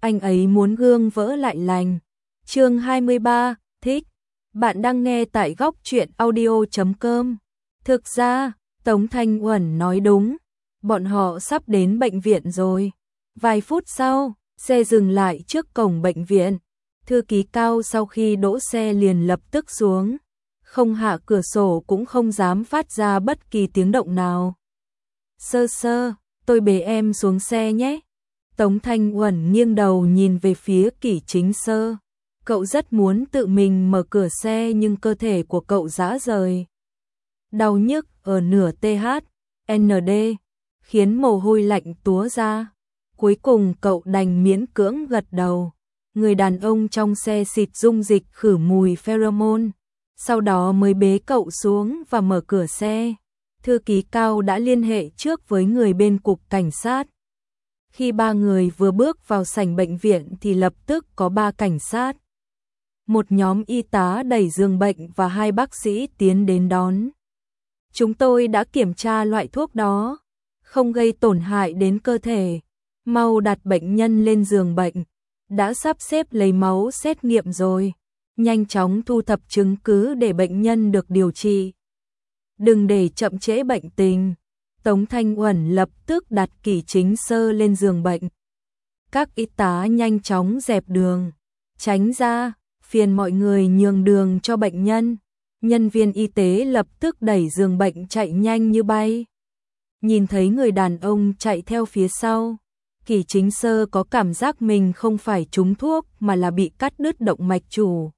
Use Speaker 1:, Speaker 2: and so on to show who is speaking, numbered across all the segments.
Speaker 1: anh ấy muốn gương vỡ lại lành. Chương 23, thích. Bạn đang nghe tại góc truyện audio.com. Thực ra, Tống Thanh Uẩn nói đúng, bọn họ sắp đến bệnh viện rồi. Vài phút sau, xe dừng lại trước cổng bệnh viện. Thư ký Cao sau khi đỗ xe liền lập tức xuống, không hạ cửa sổ cũng không dám phát ra bất kỳ tiếng động nào. Sơ sơ, tôi bế em xuống xe nhé. Tống Thanh Uẩn nghiêng đầu nhìn về phía Kỷ Chính Sơ. Cậu rất muốn tự mình mở cửa xe nhưng cơ thể của cậu rã rời. Đau nhức ở nửa TH, ND, khiến mồ hôi lạnh túa ra. Cuối cùng cậu đành miễn cưỡng gật đầu. Người đàn ông trong xe xịt dung dịch khử mùi pheromone, sau đó mới bế cậu xuống và mở cửa xe. Thư ký Cao đã liên hệ trước với người bên cục cảnh sát. Khi ba người vừa bước vào sảnh bệnh viện thì lập tức có 3 cảnh sát. Một nhóm y tá đẩy giường bệnh và 2 bác sĩ tiến đến đón. Chúng tôi đã kiểm tra loại thuốc đó, không gây tổn hại đến cơ thể. Mau đặt bệnh nhân lên giường bệnh. Đã sắp xếp lấy máu xét nghiệm rồi. Nhanh chóng thu thập chứng cứ để bệnh nhân được điều trị. Đừng để chậm trễ bệnh tình. Tống Thanh Uẩn lập tức đặt Kỷ Chính Sơ lên giường bệnh. Các y tá nhanh chóng dẹp đường. Tránh ra, phiền mọi người nhường đường cho bệnh nhân. Nhân viên y tế lập tức đẩy giường bệnh chạy nhanh như bay. Nhìn thấy người đàn ông chạy theo phía sau, Kỷ Chính Sơ có cảm giác mình không phải trúng thuốc mà là bị cắt đứt động mạch chủ.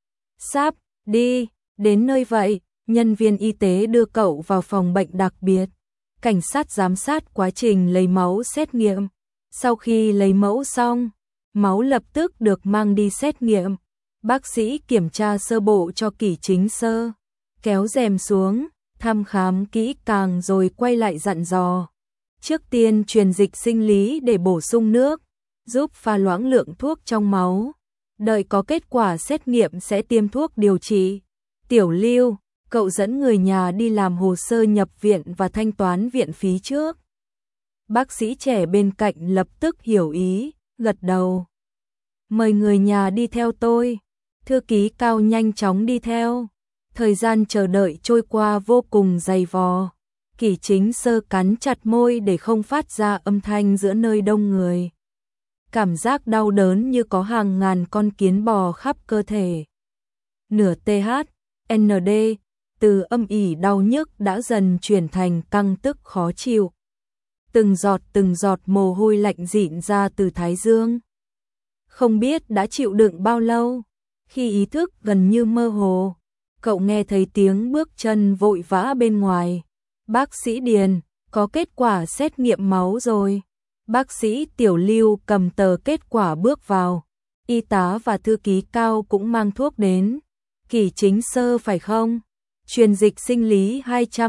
Speaker 1: Sắp, đi, đến nơi vậy, nhân viên y tế đưa cậu vào phòng bệnh đặc biệt. Cảnh sát giám sát quá trình lấy máu xét nghiệm. Sau khi lấy mẫu xong, máu lập tức được mang đi xét nghiệm. Bác sĩ kiểm tra sơ bộ cho Kỷ Chính Sơ, kéo rèm xuống, thăm khám kỹ càng rồi quay lại dặn dò. Trước tiên truyền dịch sinh lý để bổ sung nước, giúp pha loãng lượng thuốc trong máu. Đợi có kết quả xét nghiệm sẽ tiêm thuốc điều trị. Tiểu Lưu, cậu dẫn người nhà đi làm hồ sơ nhập viện và thanh toán viện phí trước. Bác sĩ trẻ bên cạnh lập tức hiểu ý, gật đầu. Mời người nhà đi theo tôi. Thư ký Cao nhanh chóng đi theo. Thời gian chờ đợi trôi qua vô cùng dày vò. Kỷ Chính Sơ cắn chặt môi để không phát ra âm thanh giữa nơi đông người. Cảm giác đau đớn như có hàng ngàn con kiến bò khắp cơ thể. Nửa TH, ND, từ âm ỉ đau nhức đã dần chuyển thành căng tức khó chịu. Từng giọt mồ hôi lạnh rịn ra từ thái dương. Không biết đã chịu đựng bao lâu, khi ý thức gần như mơ hồ, cậu nghe thấy tiếng bước chân vội vã bên ngoài. Bác sĩ Điền, có kết quả xét nghiệm máu rồi. Bác sĩ Tiểu Lưu cầm tờ kết quả bước vào. Y tá và thư ký Cao cũng mang thuốc đến. Kỷ Chính Sơ phải không? Truyền dịch sinh lý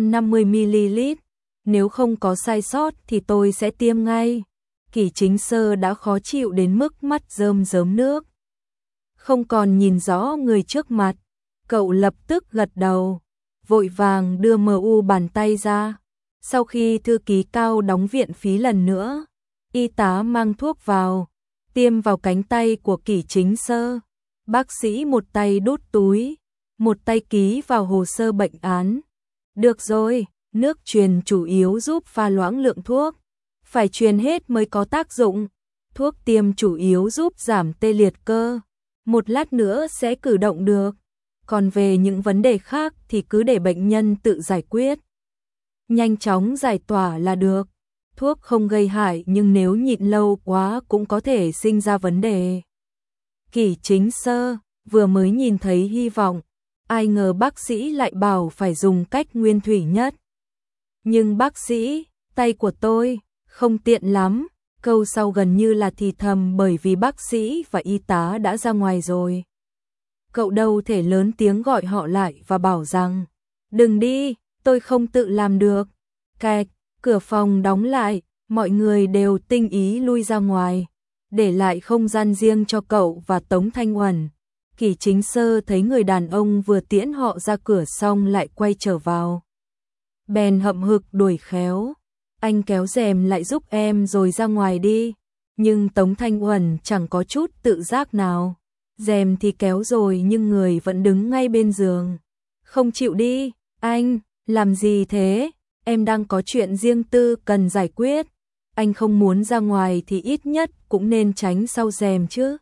Speaker 1: 250ml. Nếu không có sai sót thì tôi sẽ tiêm ngay. Kỷ Chính Sơ đã khó chịu đến mức mắt rơm rớm nước. Không còn nhìn rõ người trước mặt, cậu lập tức gật đầu, vội vàng đưa MU bàn tay ra. Sau khi thư ký Cao đóng viện phí lần nữa, y tá mang thuốc vào, tiêm vào cánh tay của Kỷ Chính Sơ. Bác sĩ một tay đút túi, một tay ký vào hồ sơ bệnh án. Được rồi, nước truyền chủ yếu giúp pha loãng lượng thuốc, phải truyền hết mới có tác dụng. Thuốc tiêm chủ yếu giúp giảm tê liệt cơ, một lát nữa sẽ cử động được. Còn về những vấn đề khác thì cứ để bệnh nhân tự giải quyết. Nhanh chóng giải tỏa là được. Thuốc không gây hại nhưng nếu nhịn lâu quá cũng có thể sinh ra vấn đề. Kỷ Chính Sơ vừa mới nhìn thấy hy vọng, ai ngờ bác sĩ lại bảo phải dùng cách nguyên thủy nhất. Nhưng bác sĩ, tay của tôi không tiện lắm. Câu sau gần như là thì thầm bởi vì bác sĩ và y tá đã ra ngoài rồi. Cậu đâu thể lớn tiếng gọi họ lại và bảo rằng đừng đi, tôi không tự làm được. Cạch, cửa phòng đóng lại, mọi người đều tinh ý lui ra ngoài, để lại không gian riêng cho cậu và Tống Thanh Uẩn. Kỷ Chính Sơ thấy người đàn ông vừa tiễn họ ra cửa xong lại quay trở vào. Bèn hậm hực đuổi khéo. Anh kéo rèm lại giúp em rồi ra ngoài đi. Nhưng Tống Thanh Uẩn chẳng có chút tự giác nào. Rèm thì kéo rồi nhưng người vẫn đứng ngay bên giường. Không chịu đi, anh, làm gì thế? Em đang có chuyện riêng tư cần giải quyết. Anh không muốn ra ngoài thì ít nhất cũng nên tránh sau rèm chứ.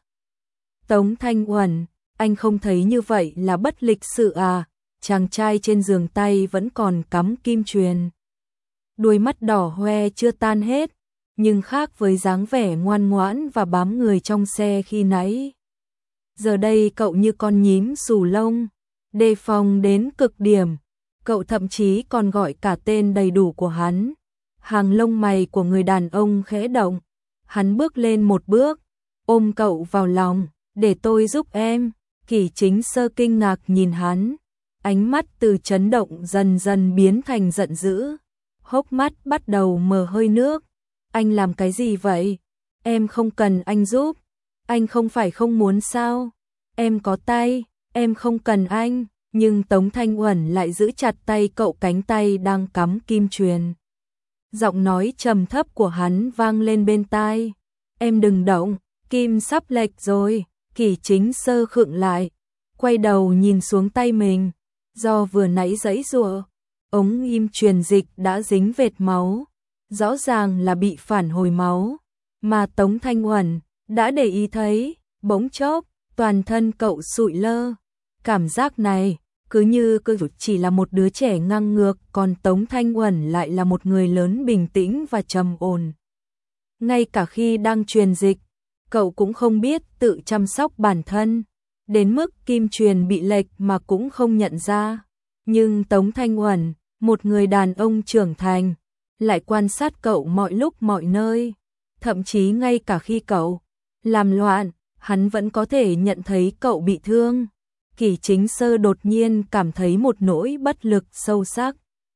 Speaker 1: Tống Thanh Uẩn, anh không thấy như vậy là bất lịch sự à? Chàng trai trên giường tay vẫn còn cắm kim chuyền. Đuôi mắt đỏ hoe chưa tan hết, nhưng khác với dáng vẻ ngoan ngoãn và bám người trong xe khi nãy. Giờ đây cậu như con nhím xù lông, đề phòng đến cực điểm. Cậu thậm chí còn gọi cả tên đầy đủ của hắn. Hàng lông mày của người đàn ông khẽ động. Hắn bước lên một bước, ôm cậu vào lòng, để tôi giúp em. Kỷ Chính Sơ kinh ngạc nhìn hắn, ánh mắt từ chấn động dần dần biến thành giận dữ. Hốc mắt bắt đầu mờ hơi nước. Anh làm cái gì vậy? Em không cần anh giúp. Anh không phải không muốn sao? Em có tay, em không cần anh. Nhưng Tống Thanh Uẩn lại giữ chặt tay cậu, cánh tay đang cắm kim chuyền. Giọng nói trầm thấp của hắn vang lên bên tai. Em đừng động, kim sắp lệch rồi. Kỷ Chính Sơ khựng lại, quay đầu nhìn xuống tay mình. Do vừa nãy giãy giụa, ống im truyền dịch đã dính vệt máu. Rõ ràng là bị phản hồi máu. Mà Tống Thanh Uẩn đã để ý thấy, bỗng chốc, toàn thân cậu sụi lơ. Cảm giác này, cứ như cơ chỉ là một đứa trẻ ngang ngược, còn Tống Thanh Uẩn lại là một người lớn bình tĩnh và trầm ổn. Ngay cả khi đang truyền dịch, cậu cũng không biết tự chăm sóc bản thân, đến mức kim truyền bị lệch mà cũng không nhận ra. Nhưng Tống Thanh Uẩn, một người đàn ông trưởng thành, lại quan sát cậu mọi lúc mọi nơi, thậm chí ngay cả khi cậu làm loạn, hắn vẫn có thể nhận thấy cậu bị thương. Kỷ Chính Sơ đột nhiên cảm thấy một nỗi bất lực sâu sắc.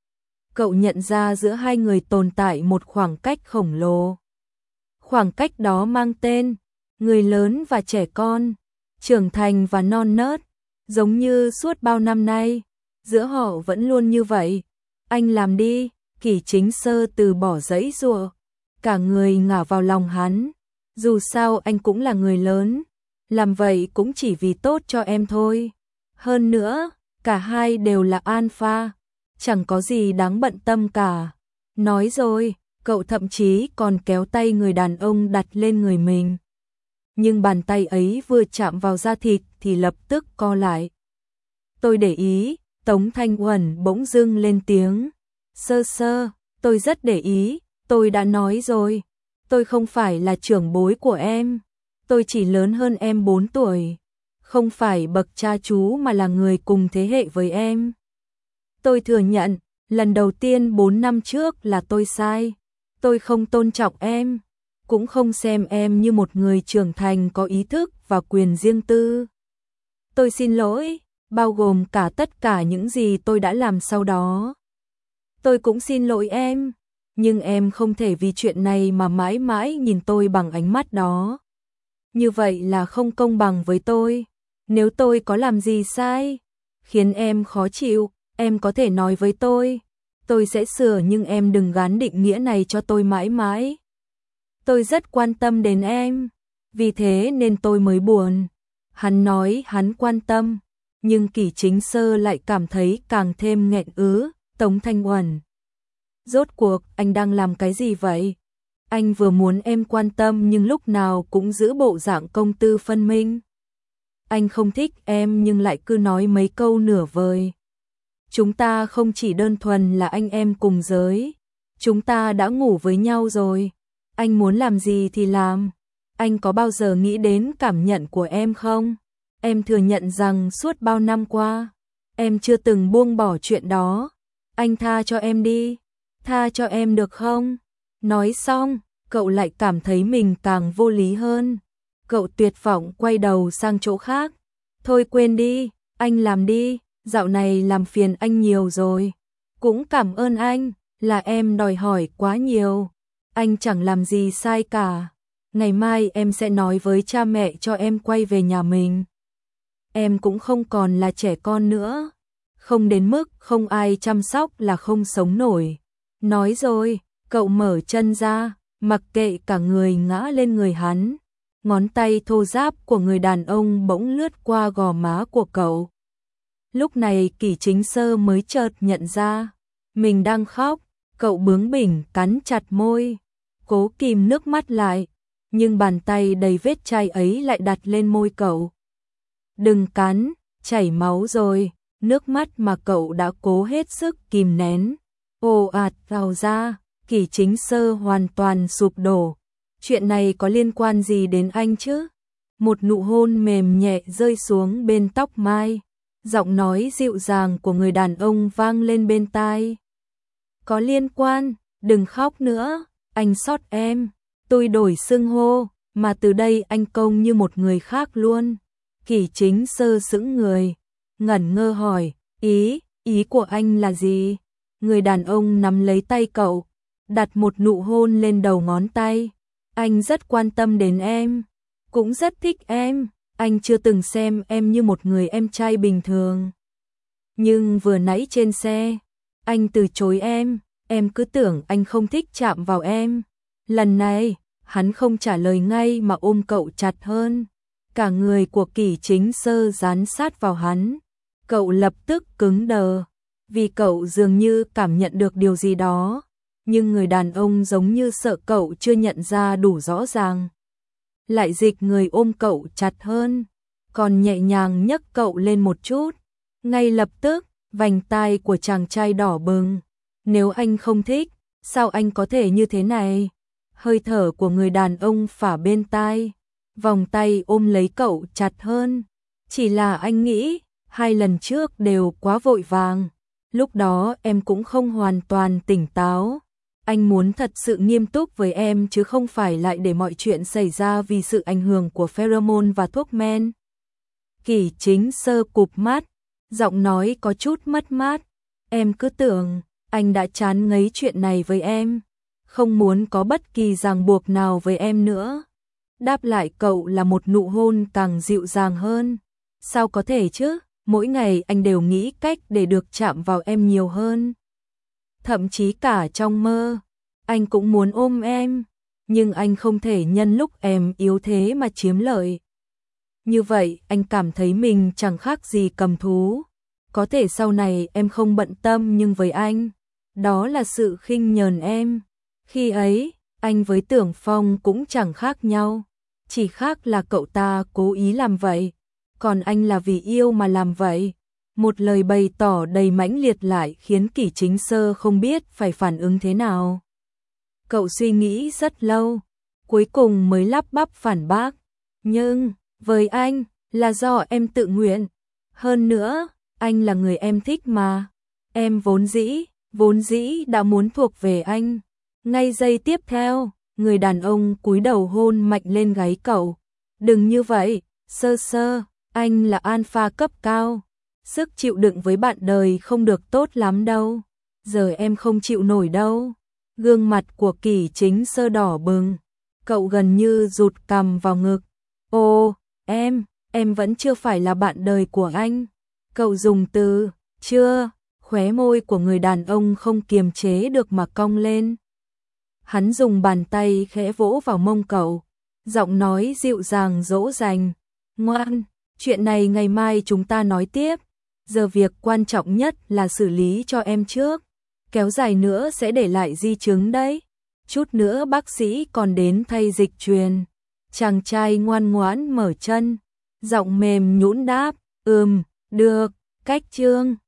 Speaker 1: Cậu nhận ra giữa hai người tồn tại một khoảng cách khổng lồ. Khoảng cách đó mang tên người lớn và trẻ con, trưởng thành và non nớt, giống như suốt bao năm nay, giữa họ vẫn luôn như vậy. Anh làm đi. Kỷ Chính Sơ từ bỏ giãy giụa, cả người ngả vào lòng hắn. Dù sao anh cũng là người lớn, làm vậy cũng chỉ vì tốt cho em thôi. Hơn nữa, cả hai đều là alpha, chẳng có gì đáng bận tâm cả. Nói rồi, cậu thậm chí còn kéo tay người đàn ông đặt lên người mình. Nhưng bàn tay ấy vừa chạm vào da thịt thì lập tức co lại. Tôi để ý. Tống Thanh Uẩn bỗng dưng lên tiếng. Sơ Sơ, tôi rất để ý, tôi đã nói rồi. Tôi không phải là trưởng bối của em. Tôi chỉ lớn hơn em 4 tuổi. Không phải bậc cha chú mà là người cùng thế hệ với em. Tôi thừa nhận, lần đầu tiên 4 năm trước là tôi sai. Tôi không tôn trọng em, cũng không xem em như một người trưởng thành có ý thức và quyền riêng tư. Tôi xin lỗi, bao gồm cả tất cả những gì tôi đã làm sau đó. Tôi cũng xin lỗi em, nhưng em không thể vì chuyện này mà mãi mãi nhìn tôi bằng ánh mắt đó. Như vậy là không công bằng với tôi. Nếu tôi có làm gì sai, khiến em khó chịu, em có thể nói với tôi sẽ sửa, nhưng em đừng gán định nghĩa này cho tôi mãi mãi. Tôi rất quan tâm đến em, vì thế nên tôi mới buồn. Hắn nói hắn quan tâm, nhưng Kỷ Chính Sơ lại cảm thấy càng thêm nghẹn ứ. Tống Thanh Uẩn, rốt cuộc anh đang làm cái gì vậy? Anh vừa muốn em quan tâm nhưng lúc nào cũng giữ bộ dạng công tư phân minh. Anh không thích em nhưng lại cứ nói mấy câu nửa vời. Chúng ta không chỉ đơn thuần là anh em cùng giới, chúng ta đã ngủ với nhau rồi. Anh muốn làm gì thì làm. Anh có bao giờ nghĩ đến cảm nhận của em không? Em thừa nhận rằng suốt bao năm qua, em chưa từng buông bỏ chuyện đó. Anh tha cho em đi, tha cho em được không? Nói xong, cậu lại cảm thấy mình càng vô lý hơn. Cậu tuyệt vọng quay đầu sang chỗ khác. Thôi quên đi, anh làm đi, dạo này làm phiền anh nhiều rồi. Cũng cảm ơn anh, là em đòi hỏi quá nhiều. Anh chẳng làm gì sai cả. Ngày mai em sẽ nói với cha mẹ cho em quay về nhà mình. Em cũng không còn là trẻ con nữa. Không đến mức không ai chăm sóc là không sống nổi. Nói rồi, cậu mở chân ra, mặc kệ cả người ngã lên người hắn. Ngón tay thô ráp của người đàn ông bỗng lướt qua gò má của cậu. Lúc này Kỷ Chính Sơ mới chợt nhận ra mình đang khóc, cậu bướng bỉnh cắn chặt môi, cố kìm nước mắt lại, nhưng bàn tay đầy vết chai ấy lại đặt lên môi cậu. Đừng cắn, chảy máu rồi, nước mắt mà cậu đã cố hết sức kìm nén ồ ạt trào ra. Kỷ Chính Sơ hoàn toàn sụp đổ. Chuyện này có liên quan gì đến anh chứ? Một nụ hôn mềm nhẹ rơi xuống bên tóc mai. Giọng nói dịu dàng của người đàn ông vang lên bên tai. Có liên quan, đừng khóc nữa, anh xót em. Tôi đổi xưng hô, mà từ đây anh công như một người khác luôn. Kỷ Chính Sơ sững người, ngẩn ngơ hỏi, ý của anh là gì? Người đàn ông nắm lấy tay cậu, đặt một nụ hôn lên đầu ngón tay. Anh rất quan tâm đến em, cũng rất thích em, anh chưa từng xem em như một người em trai bình thường. Nhưng vừa nãy trên xe, anh từ chối em cứ tưởng anh không thích chạm vào em. Lần này, hắn không trả lời ngay mà ôm cậu chặt hơn. Cả người của Kỷ Chính Sơ dán sát vào hắn. Cậu lập tức cứng đờ, vì cậu dường như cảm nhận được điều gì đó. Nhưng người đàn ông giống như sợ cậu chưa nhận ra đủ rõ ràng. Lại dịch người ôm cậu chặt hơn, còn nhẹ nhàng nhấc cậu lên một chút. Ngay lập tức, vành tai của chàng trai đỏ bừng. Nếu anh không thích, sao anh có thể như thế này? Hơi thở của người đàn ông phả bên tai, vòng tay ôm lấy cậu chặt hơn. Chỉ là anh nghĩ, 2 lần trước đều quá vội vàng. Lúc đó em cũng không hoàn toàn tỉnh táo. Anh muốn thật sự nghiêm túc với em chứ không phải lại để mọi chuyện xảy ra vì sự ảnh hưởng của pheromone và thuốc men. Kỷ Chính Sơ cụp mắt, giọng nói có chút mất mát. Em cứ tưởng anh đã chán ngấy chuyện này với em, không muốn có bất kỳ ràng buộc nào với em nữa. Đáp lại cậu là một nụ hôn càng dịu dàng hơn. Sao có thể chứ, mỗi ngày anh đều nghĩ cách để được chạm vào em nhiều hơn. Thậm chí cả trong mơ, anh cũng muốn ôm em, nhưng anh không thể nhân lúc em yếu thế mà chiếm lợi. Như vậy anh cảm thấy mình chẳng khác gì cầm thú. Có thể sau này em không bận tâm nhưng với anh, đó là sự khinh nhờn em. Khi ấy, anh với Tưởng Phong cũng chẳng khác nhau, chỉ khác là cậu ta cố ý làm vậy, còn anh là vì yêu mà làm vậy. Một lời bày tỏ đầy mãnh liệt lại khiến Kỷ Chính Sơ không biết phải phản ứng thế nào. Cậu suy nghĩ rất lâu, cuối cùng mới lắp bắp phản bác. Nhưng, với anh, là do em tự nguyện. Hơn nữa, anh là người em thích mà. Em vốn dĩ đã muốn thuộc về anh. Ngay giây tiếp theo, người đàn ông cúi đầu hôn mạnh lên gáy cậu. Đừng như vậy, Sơ Sơ, anh là alpha cấp cao. Sức chịu đựng với bạn đời không được tốt lắm đâu. Giờ em không chịu nổi đâu. Gương mặt của Kỷ Chính Sơ đỏ bừng. Cậu gần như rụt cằm vào ngực. Ồ, em vẫn chưa phải là bạn đời của anh. Cậu dùng từ, chưa, khóe môi của người đàn ông không kiềm chế được mà cong lên. Hắn dùng bàn tay khẽ vỗ vào mông cậu. Giọng nói dịu dàng dỗ dành. Ngoan, chuyện này ngày mai chúng ta nói tiếp. Giờ việc quan trọng nhất là xử lý cho em trước. Kéo dài nữa sẽ để lại di chứng đấy. Chút nữa bác sĩ còn đến thay dịch truyền. Chàng trai ngoan ngoãn mở chân, giọng mềm nhũn đáp, được, cách chương.